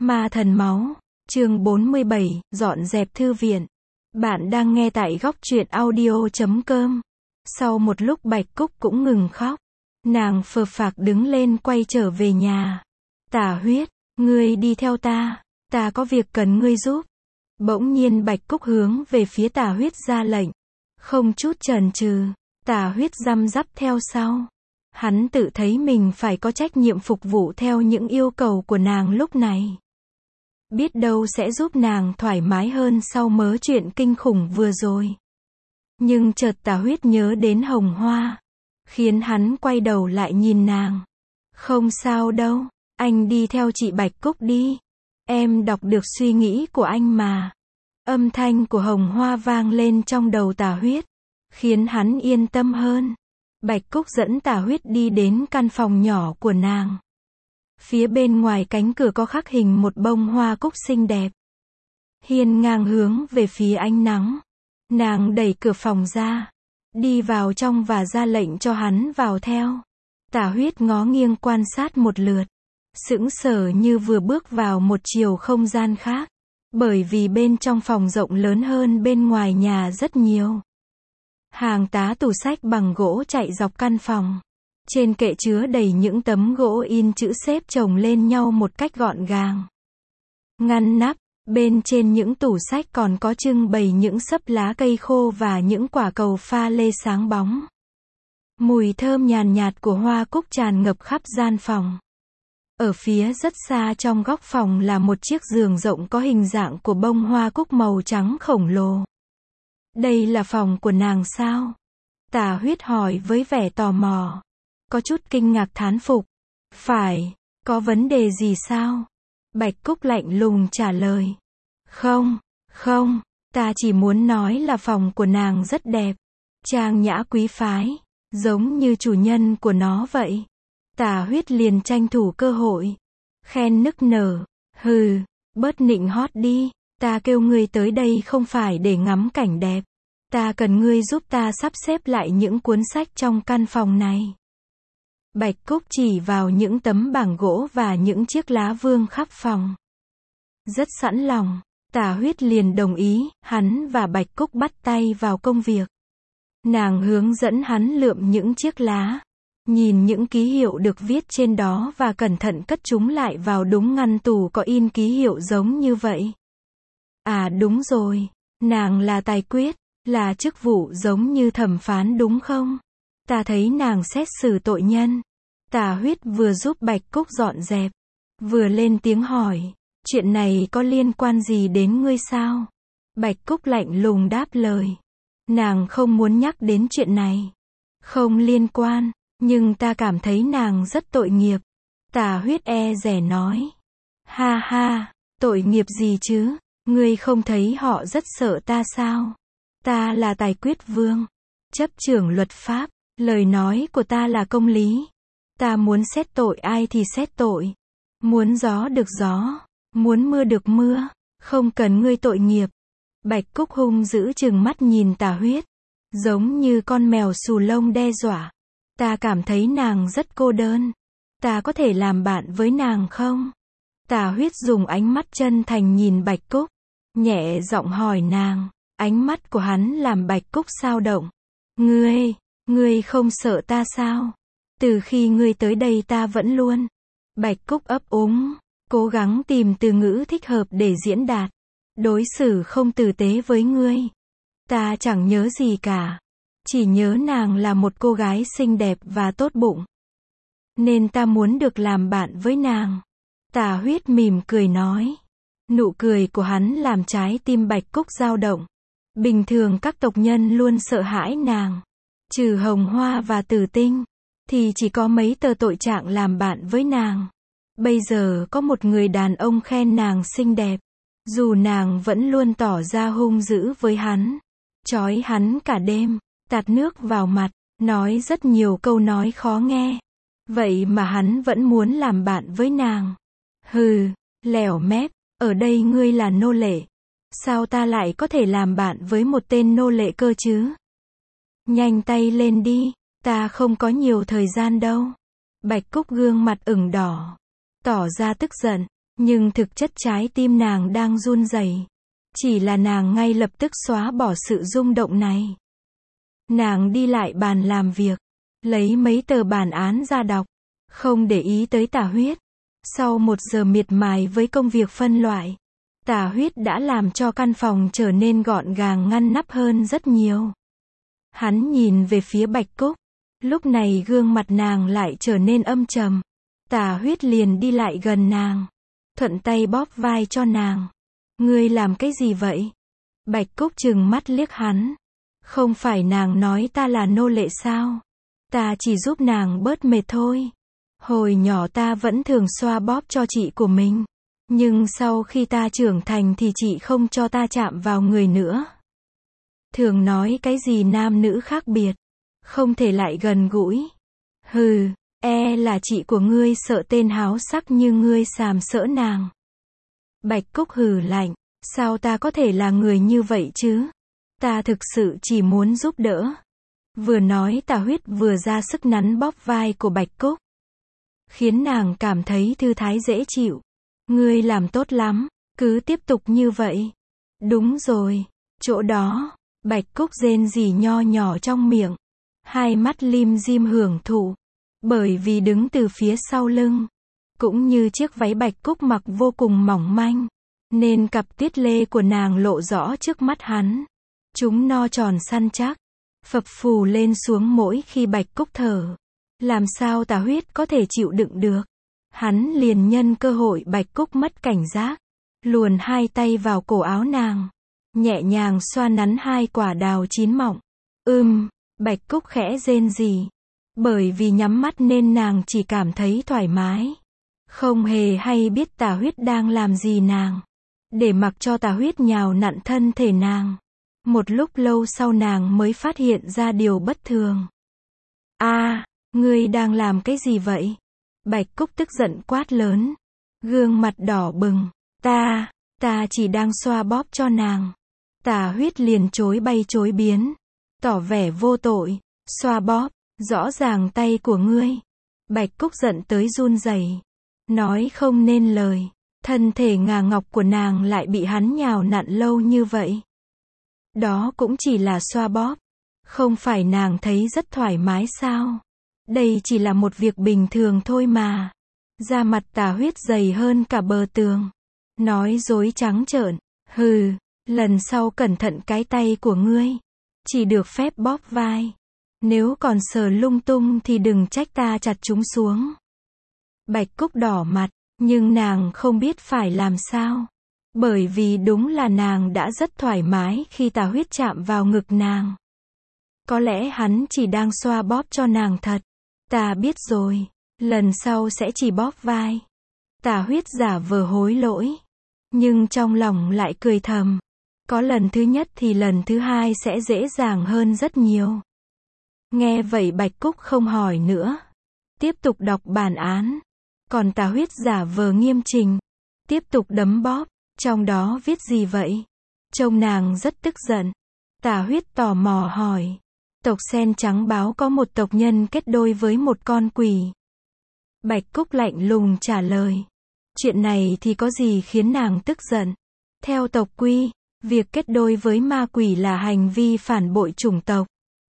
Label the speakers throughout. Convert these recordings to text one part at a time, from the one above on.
Speaker 1: Ma thần máu, chương 47, dọn dẹp thư viện. Bạn đang nghe tại góc truyện audio.com. Sau một lúc Bạch Cúc cũng ngừng khóc. Nàng phờ phạc đứng lên quay trở về nhà. Tả Huyết, ngươi đi theo ta có việc cần ngươi giúp. Bỗng nhiên Bạch Cúc hướng về phía Tả Huyết ra lệnh. Không chút chần chừ, Tả Huyết răm rắp theo sau. Hắn tự thấy mình phải có trách nhiệm phục vụ theo những yêu cầu của nàng lúc này. Biết đâu sẽ giúp nàng thoải mái hơn sau mớ chuyện kinh khủng vừa rồi. Nhưng chợt Tả Huyết nhớ đến Hồng Hoa, khiến hắn quay đầu lại nhìn nàng. Không sao đâu, anh đi theo chị Bạch Cúc đi. Em đọc được suy nghĩ của anh mà. Âm thanh của Hồng Hoa vang lên trong đầu Tả Huyết, khiến hắn yên tâm hơn. Bạch Cúc dẫn Tả Huyết đi đến căn phòng nhỏ của nàng. Phía bên ngoài cánh cửa có khắc hình một bông hoa cúc xinh đẹp, hiên ngang hướng về phía ánh nắng. Nàng đẩy cửa phòng ra, đi vào trong và ra lệnh cho hắn vào theo. Tả Huyết ngó nghiêng quan sát một lượt, sững sờ như vừa bước vào một chiều không gian khác, bởi vì bên trong phòng rộng lớn hơn bên ngoài nhà rất nhiều. Hàng tá tủ sách bằng gỗ chạy dọc căn phòng. Trên kệ chứa đầy những tấm gỗ in chữ xếp chồng lên nhau một cách gọn gàng. Ngăn nắp, bên trên những tủ sách còn có trưng bày những xấp lá cây khô và những quả cầu pha lê sáng bóng. Mùi thơm nhàn nhạt của hoa cúc tràn ngập khắp gian phòng. Ở phía rất xa trong góc phòng là một chiếc giường rộng có hình dạng của bông hoa cúc màu trắng khổng lồ. Đây là phòng của nàng sao? Tả Huyết hỏi với vẻ tò mò. Có chút kinh ngạc thán phục. Phải, có vấn đề gì sao? Bạch Cúc lạnh lùng trả lời. Không, ta chỉ muốn nói là phòng của nàng rất đẹp, trang nhã quý phái, giống như chủ nhân của nó vậy. Tả Huyết liền tranh thủ cơ hội, khen nức nở. Hừ, bớt nịnh hót đi, ta kêu ngươi tới đây không phải để ngắm cảnh đẹp. Ta cần ngươi giúp ta sắp xếp lại những cuốn sách trong căn phòng này. Bạch Cúc chỉ vào những tấm bảng gỗ và những chiếc lá vương khắp phòng. Rất sẵn lòng, Tả Huyết liền đồng ý, hắn và Bạch Cúc bắt tay vào công việc. Nàng hướng dẫn hắn lượm những chiếc lá, nhìn những ký hiệu được viết trên đó và cẩn thận cất chúng lại vào đúng ngăn tủ có in ký hiệu giống như vậy. À đúng rồi, nàng là tài quyết, là chức vụ giống như thẩm phán đúng không? Ta thấy nàng xét xử tội nhân. Tả Huyết vừa giúp Bạch Cúc dọn dẹp, vừa lên tiếng hỏi, chuyện này có liên quan gì đến ngươi sao? Bạch Cúc lạnh lùng đáp lời. Nàng không muốn nhắc đến chuyện này. Không liên quan, nhưng ta cảm thấy nàng rất tội nghiệp. Tả Huyết e dè nói. Ha ha, tội nghiệp gì chứ? Ngươi không thấy họ rất sợ ta sao? Ta là tài quyết vương, chấp trưởng luật pháp, lời nói của ta là công lý. Ta muốn xét tội ai thì xét tội. Muốn gió được gió, muốn mưa được mưa, không cần ngươi tội nghiệp. Bạch Cúc hung dữ trừng mắt nhìn Tả Huyết, giống như con mèo xù lông đe dọa. Ta cảm thấy nàng rất cô đơn. Ta có thể làm bạn với nàng không? Tả Huyết dùng ánh mắt chân thành nhìn Bạch Cúc, nhẹ giọng hỏi nàng. Ánh mắt của hắn làm Bạch Cúc xao động. Ngươi không sợ ta sao? Từ khi ngươi tới đây ta vẫn luôn. Bạch Cúc ấp úng, cố gắng tìm từ ngữ thích hợp để diễn đạt. Đối xử không tử tế với ngươi. Ta chẳng nhớ gì cả. Chỉ nhớ nàng là một cô gái xinh đẹp và tốt bụng. Nên ta muốn được làm bạn với nàng. Tả Huyết mỉm cười nói. Nụ cười của hắn làm trái tim Bạch Cúc dao động. Bình thường các tộc nhân luôn sợ hãi nàng. Trừ Hồng Hoa và Tử Tinh, thì chỉ có mấy tờ tội trạng làm bạn với nàng. Bây giờ có một người đàn ông khen nàng xinh đẹp. Dù nàng vẫn luôn tỏ ra hung dữ với hắn. Trói hắn cả đêm, tạt nước vào mặt, nói rất nhiều câu nói khó nghe. Vậy mà hắn vẫn muốn làm bạn với nàng. Hừ, lẻo mép, ở đây ngươi là nô lệ. Sao ta lại có thể làm bạn với một tên nô lệ cơ chứ? Nhanh tay lên đi, ta không có nhiều thời gian đâu. Bạch Cúc gương mặt ửng đỏ, tỏ ra tức giận. Nhưng thực chất trái tim nàng đang run rẩy. Chỉ là nàng ngay lập tức xóa bỏ sự rung động này. Nàng đi lại bàn làm việc, lấy mấy tờ bản án ra đọc, không để ý tới Tả Huyết. Sau 1 giờ miệt mài với công việc phân loại, Tả Huyết đã làm cho căn phòng trở nên gọn gàng ngăn nắp hơn rất nhiều. Hắn nhìn về phía Bạch Cúc, lúc này gương mặt nàng lại trở nên âm trầm. Tả Huyết liền đi lại gần nàng, thuận tay bóp vai cho nàng. Ngươi làm cái gì vậy? Bạch Cúc trừng mắt liếc hắn. Không phải nàng nói ta là nô lệ sao? Ta chỉ giúp nàng bớt mệt thôi. Hồi nhỏ ta vẫn thường xoa bóp cho chị của mình. Nhưng sau khi ta trưởng thành thì chị không cho ta chạm vào người nữa. Thường nói cái gì nam nữ khác biệt, không thể lại gần gũi. Hừ, là chị của ngươi sợ tên háo sắc như ngươi sàm sỡ nàng. Bạch Cúc hừ lạnh, sao ta có thể là người như vậy chứ? Ta thực sự chỉ muốn giúp đỡ. Vừa nói Tả Huyết vừa ra sức nắn bóp vai của Bạch Cúc, khiến nàng cảm thấy thư thái dễ chịu. Ngươi làm tốt lắm, cứ tiếp tục như vậy. Đúng rồi, chỗ đó. Bạch Cúc rên rỉ nho nhỏ trong miệng, hai mắt lim dim hưởng thụ. Bởi vì đứng từ phía sau lưng, cũng như chiếc váy Bạch Cúc mặc vô cùng mỏng manh, nên cặp tiết lê của nàng lộ rõ trước mắt hắn. Chúng no tròn săn chắc, phập phù lên xuống mỗi khi Bạch Cúc thở. Làm sao Tả Huyết có thể chịu đựng được? Hắn liền nhân cơ hội Bạch Cúc mất cảnh giác, luồn hai tay vào cổ áo nàng, nhẹ nhàng xoa nắn hai quả đào chín mọng. Bạch Cúc khẽ rên rỉ. Bởi vì nhắm mắt nên nàng chỉ cảm thấy thoải mái, không hề hay biết Tả Huyết đang làm gì nàng, để mặc cho Tả Huyết nhào nặn thân thể nàng. Một lúc lâu sau nàng mới phát hiện ra điều bất thường. Ngươi đang làm cái gì vậy? Bạch Cúc tức giận quát lớn, gương mặt đỏ bừng. Ta chỉ đang xoa bóp cho nàng. Tả Huyết liền chối bay chối biến, tỏ vẻ vô tội. Xoa bóp, rõ ràng tay của ngươi. Bạch Cúc giận tới run rẩy, nói không nên lời. Thân thể ngà ngọc của nàng lại bị hắn nhào nặn lâu như vậy. Đó cũng chỉ là xoa bóp. Không phải nàng thấy rất thoải mái sao? Đây chỉ là một việc bình thường thôi mà. Da mặt Tả Huyết dày hơn cả bờ tường. Nói dối trắng trợn. Hừ, lần sau cẩn thận cái tay của ngươi. Chỉ được phép bóp vai. Nếu còn sờ lung tung thì đừng trách ta chặt chúng xuống. Bạch Cúc đỏ mặt, nhưng nàng không biết phải làm sao. Bởi vì đúng là nàng đã rất thoải mái khi Tả Huyết chạm vào ngực nàng. Có lẽ hắn chỉ đang xoa bóp cho nàng thật. Ta biết rồi, lần sau sẽ chỉ bóp vai. Tả Huyết giả vờ hối lỗi, nhưng trong lòng lại cười thầm. Có lần thứ nhất thì lần thứ hai sẽ dễ dàng hơn rất nhiều. Nghe vậy Bạch Cúc không hỏi nữa, tiếp tục đọc bản án. Còn Tả Huyết giả vờ nghiêm chỉnh, tiếp tục đấm bóp. Trong đó viết gì vậy? Trông nàng rất tức giận. Tả Huyết tò mò hỏi. Tộc Sen Trắng báo có một tộc nhân kết đôi với một con quỷ. Bạch Cúc lạnh lùng trả lời. Chuyện này thì có gì khiến nàng tức giận? Theo tộc quy, việc kết đôi với ma quỷ là hành vi phản bội chủng tộc.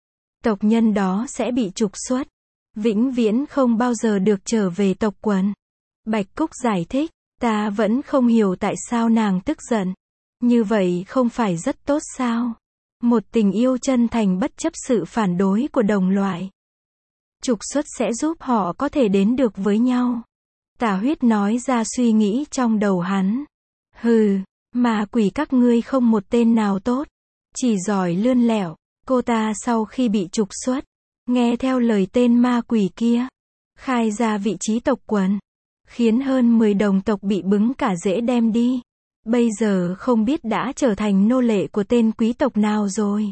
Speaker 1: Tộc nhân đó sẽ bị trục xuất, vĩnh viễn không bao giờ được trở về tộc quần. Bạch Cúc giải thích. Ta vẫn không hiểu tại sao nàng tức giận. Như vậy không phải rất tốt sao? Một tình yêu chân thành bất chấp sự phản đối của đồng loại. Trục xuất sẽ giúp họ có thể đến được với nhau. Tả Huyết nói ra suy nghĩ trong đầu hắn. Hừ, ma quỷ các ngươi không một tên nào tốt. Chỉ giỏi lươn lẹo. Cô ta sau khi bị trục xuất, nghe theo lời tên ma quỷ kia, khai ra vị trí tộc quần, khiến hơn 10 đồng tộc bị bứng cả rễ đem đi. Bây giờ không biết đã trở thành nô lệ của tên quý tộc nào rồi.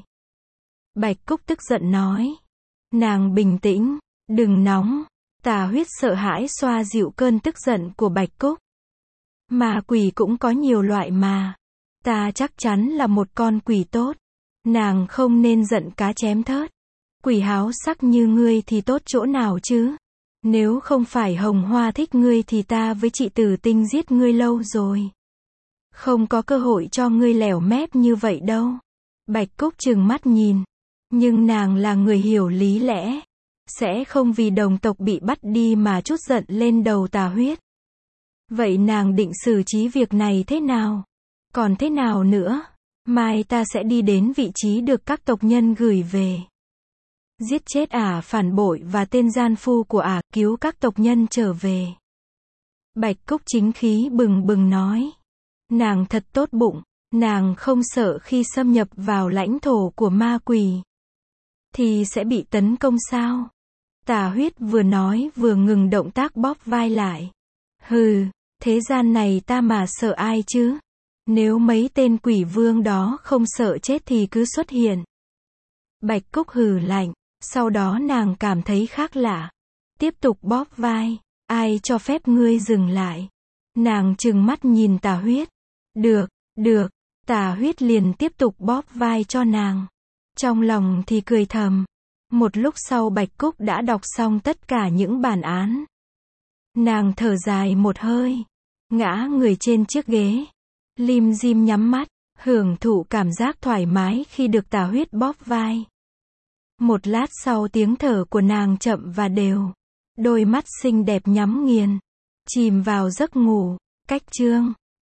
Speaker 1: Bạch Cúc tức giận nói. Nàng bình tĩnh, đừng nóng. Tả Huyết sợ hãi xoa dịu cơn tức giận của Bạch Cúc. Ma quỷ cũng có nhiều loại mà. Ta chắc chắn là một con quỷ tốt. Nàng không nên giận cá chém thớt. Quỷ háo sắc như ngươi thì tốt chỗ nào chứ? Nếu không phải Hồng Hoa thích ngươi thì ta với chị Tử Tinh giết ngươi lâu rồi. Không có cơ hội cho ngươi lẻo mép như vậy đâu. Bạch Cúc trừng mắt nhìn. Nhưng nàng là người hiểu lý lẽ. Sẽ không vì đồng tộc bị bắt đi mà trút giận lên đầu Tà Huyết. Vậy nàng định xử trí việc này thế nào? Còn thế nào nữa? Mai ta sẽ đi đến vị trí được các tộc nhân gửi về. Giết chết phản bội và tên gian phu của cứu các tộc nhân trở về. Bạch Cúc chính khí bừng bừng nói. Nàng thật tốt bụng, nàng không sợ khi xâm nhập vào lãnh thổ của ma quỷ thì sẽ bị tấn công sao? Tà Huyết vừa nói vừa ngừng động tác bóp vai lại. Hừ, thế gian này ta mà sợ ai chứ? Nếu mấy tên quỷ vương đó không sợ chết thì cứ xuất hiện. Bạch Cúc hừ lạnh, sau đó nàng cảm thấy khác lạ. Tiếp tục bóp vai, ai cho phép ngươi dừng lại? Nàng trừng mắt nhìn Tà Huyết. Được, được, Tà Huyết liền tiếp tục bóp vai cho nàng. Trong lòng thì cười thầm. Một lúc sau Bạch Cúc đã đọc xong tất cả những bản án. Nàng thở dài một hơi, ngã người trên chiếc ghế. Lim dim nhắm mắt, hưởng thụ cảm giác thoải mái khi được Tà Huyết bóp vai. Một lát sau tiếng thở của nàng chậm và đều. Đôi mắt xinh đẹp nhắm nghiền, chìm vào giấc ngủ. Cách chương